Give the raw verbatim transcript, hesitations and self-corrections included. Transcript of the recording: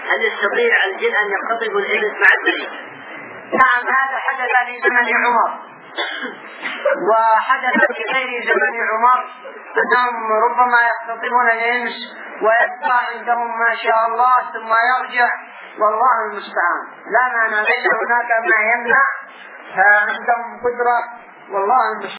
هل يستطيع الجن أن يقتطبوا الإنس مع الملك؟ نعم، هذا حدث في زمن عمر، وحدث في غير زمن عمر أنهم ربما يقتطبون الإنس ويبقى عندهم ما شاء الله ثم يرجع، والله المستعان. لا معنى، ليس هناك ما يمنع، فعندهم قدرة والله المستعان.